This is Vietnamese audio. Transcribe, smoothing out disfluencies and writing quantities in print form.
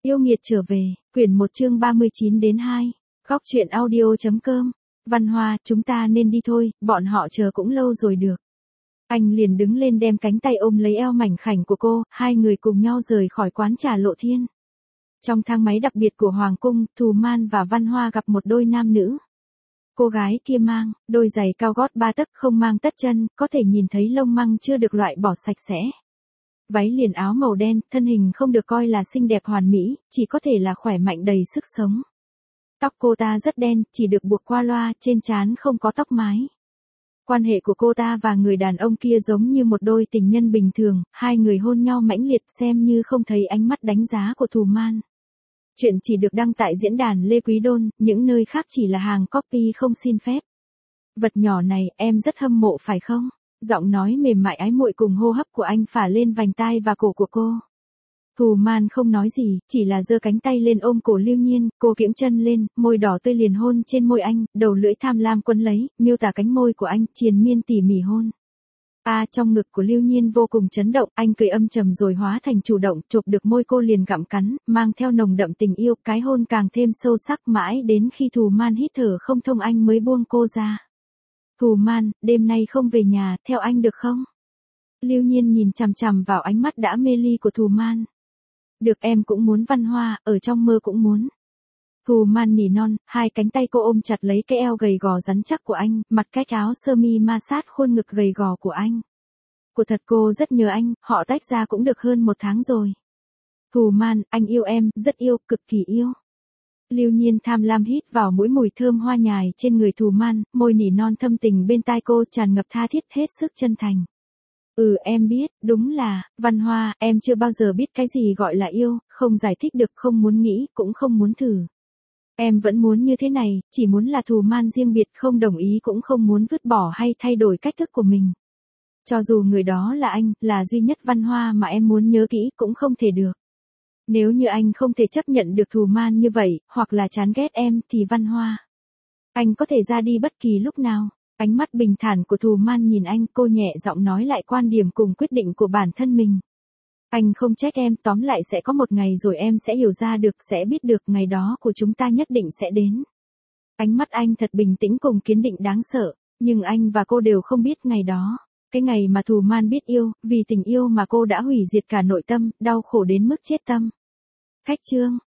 Yêu nghiệt trở về, quyển 1 chương 39 đến 2. Góc truyện audio.com. Văn Hoa, chúng ta nên đi thôi, bọn họ chờ cũng lâu rồi được. Anh liền đứng lên đem cánh tay ôm lấy eo mảnh khảnh của cô, hai người cùng nhau rời khỏi quán trà Lộ Thiên. Trong thang máy đặc biệt của Hoàng cung, Thù Man và Văn Hoa gặp một đôi nam nữ. Cô gái kia mang đôi giày cao gót 3 tấc không mang tất chân, có thể nhìn thấy lông măng chưa được loại bỏ sạch sẽ. Váy liền áo màu đen, thân hình không được coi là xinh đẹp hoàn mỹ, chỉ có thể là khỏe mạnh đầy sức sống. Tóc cô ta rất đen, chỉ được buộc qua loa, trên trán không có tóc mái. Quan hệ của cô ta và người đàn ông kia giống như một đôi tình nhân bình thường, hai người hôn nhau mãnh liệt xem như không thấy ánh mắt đánh giá của Thù Man. Chuyện chỉ được đăng tại diễn đàn Lê Quý Đôn, những nơi khác chỉ là hàng copy không xin phép. Vật nhỏ này, em rất hâm mộ phải không? Giọng nói mềm mại ái muội cùng hô hấp của anh phả lên vành tai và cổ của cô. Thù Man không nói gì, chỉ là giơ cánh tay lên ôm cổ Lưu Nhiên, cô kiễng chân lên, môi đỏ tươi liền hôn trên môi anh, đầu lưỡi tham lam quấn lấy, miêu tả cánh môi của anh, triền miên tỉ mỉ hôn. Trong ngực của Lưu Nhiên vô cùng chấn động, anh cười âm trầm rồi hóa thành chủ động, chộp được môi cô liền gặm cắn, mang theo nồng đậm tình yêu, cái hôn càng thêm sâu sắc mãi đến khi Thù Man hít thở không thông anh mới buông cô ra. Thù Man, đêm nay không về nhà, theo anh được không? Lưu Nhiên nhìn chằm chằm vào ánh mắt đã mê ly của Thù Man. Được, em cũng muốn. Văn Hoa, ở trong mơ cũng muốn. Thù Man nỉ non, hai cánh tay cô ôm chặt lấy cái eo gầy gò rắn chắc của anh, mặt cách áo sơ mi ma sát khuôn ngực gầy gò của anh. Của thật cô rất nhớ anh, họ tách ra cũng được hơn 1 tháng rồi. Thù Man, anh yêu em, rất yêu, cực kỳ yêu. Lưu Nhiên tham lam hít vào mũi mùi thơm hoa nhài trên người Thù Man, môi nỉ non thâm tình bên tai cô tràn ngập tha thiết hết sức chân thành. Em biết, đúng là, Văn Hoa, em chưa bao giờ biết cái gì gọi là yêu, không giải thích được, không muốn nghĩ, cũng không muốn thử. Em vẫn muốn như thế này, chỉ muốn là Thù Man riêng biệt, không đồng ý cũng không muốn vứt bỏ hay thay đổi cách thức của mình. Cho dù người đó là anh, là duy nhất Văn Hoa mà em muốn nhớ kỹ cũng không thể được. Nếu như anh không thể chấp nhận được Thù Man như vậy, hoặc là chán ghét em, thì Văn Hoa, anh có thể ra đi bất kỳ lúc nào. Ánh mắt bình thản của Thù Man nhìn anh, cô nhẹ giọng nói lại quan điểm cùng quyết định của bản thân mình. Anh không trách em, tóm lại sẽ có một ngày rồi em sẽ hiểu ra được, sẽ biết được ngày đó của chúng ta nhất định sẽ đến. Ánh mắt anh thật bình tĩnh cùng kiên định đáng sợ, nhưng anh và cô đều không biết ngày đó. Cái ngày mà Thù Man biết yêu, vì tình yêu mà cô đã hủy diệt cả nội tâm, đau khổ đến mức chết tâm. Khách chương.